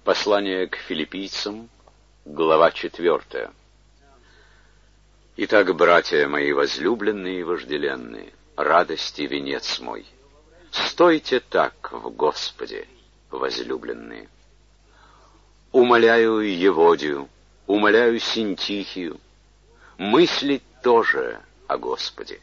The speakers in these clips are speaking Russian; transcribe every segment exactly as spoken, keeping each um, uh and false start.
Послание к филиппийцам, глава четвертая. Итак, братья мои возлюбленные и вожделенные, радости венец мой, стойте так в Господе, возлюбленные. Умоляю Еводию, умоляю Синтихию, мыслить тоже о Господе.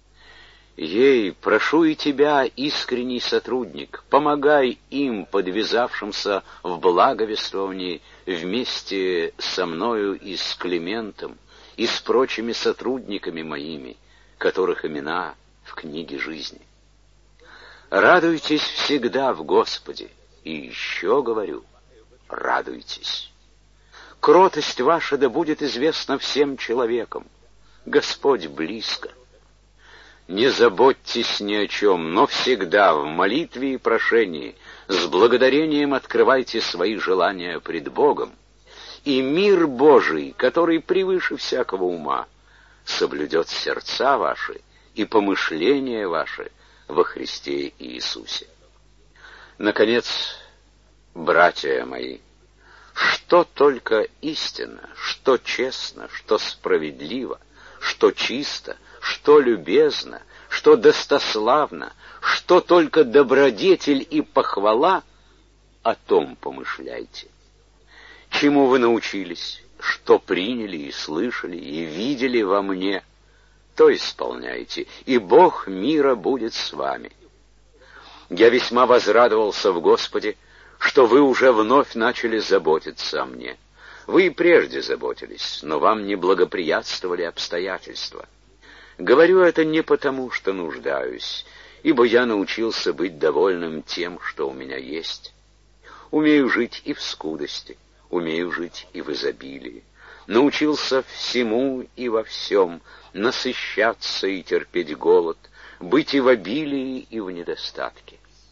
Ей, прошу и тебя, искренний сотрудник, помогай им, подвязавшимся в благовествовании, вместе со мною и с Климентом, и с прочими сотрудниками моими, которых имена в книге жизни. Радуйтесь всегда в Господе, и еще говорю, радуйтесь. Кротость ваша да будет известна всем человекам. Господь близко. Не заботьтесь ни о чем, но всегда в молитве и прошении с благодарением открывайте свои желания пред Богом, и мир Божий, который превыше всякого ума, соблюдет сердца ваши и помышления ваши во Христе Иисусе. Наконец, братья мои, что только истинно, что честно, что справедливо, что чисто, что любезно, что достославно, что только добродетель и похвала, о том помышляйте. Чему вы научились, что приняли и слышали, и видели во мне, то исполняйте, и Бог мира будет с вами. Я весьма возрадовался в Господе, что вы уже вновь начали заботиться о мне. Вы и прежде заботились, но вам не благоприятствовали обстоятельства. Говорю это не потому, что нуждаюсь, ибо я научился быть довольным тем, что у меня есть. Умею жить и в скудости, умею жить и в изобилии. Научился всему и во всем, насыщаться и терпеть голод, быть и в обилии, и в недостатке.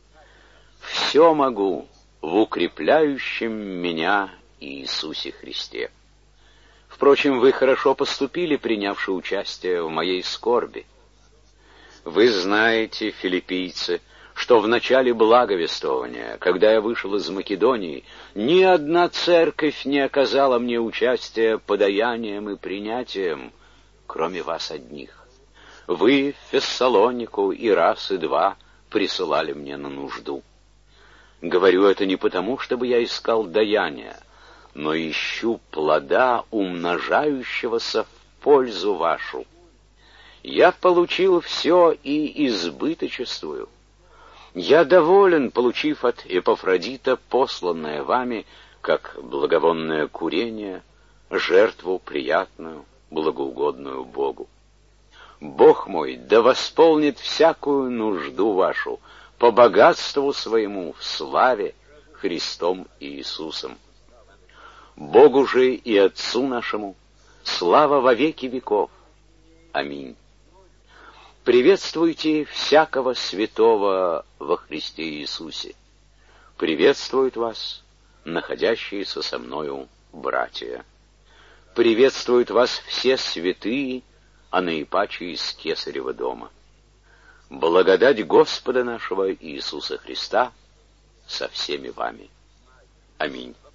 Все могу в укрепляющем меня Иисусе Христе. Впрочем, вы хорошо поступили, принявши участие в моей скорби. Вы знаете, филиппийцы, что в начале благовествования, когда я вышел из Македонии, ни одна церковь не оказала мне участия подаянием и принятием, кроме вас одних. Вы в Фессалонику и раз, и два присылали мне на нужду. Говорю это не потому, чтобы я искал даяния, но ищу плода, умножающегося в пользу вашу. Я получил все и избыточествую. Я доволен, получив от Эпафродита посланное вами, как благовонное курение, жертву приятную, благоугодную Богу. Бог мой да восполнит всякую нужду вашу по богатству своему в славе Христом Иисусом. Богу же и Отцу нашему слава во веки веков. Аминь. Приветствуйте всякого святого во Христе Иисусе. Приветствуют вас находящиеся со мною братья. Приветствуют вас все святые, а наипаче из Кесарева дома. Благодать Господа нашего Иисуса Христа со всеми вами. Аминь.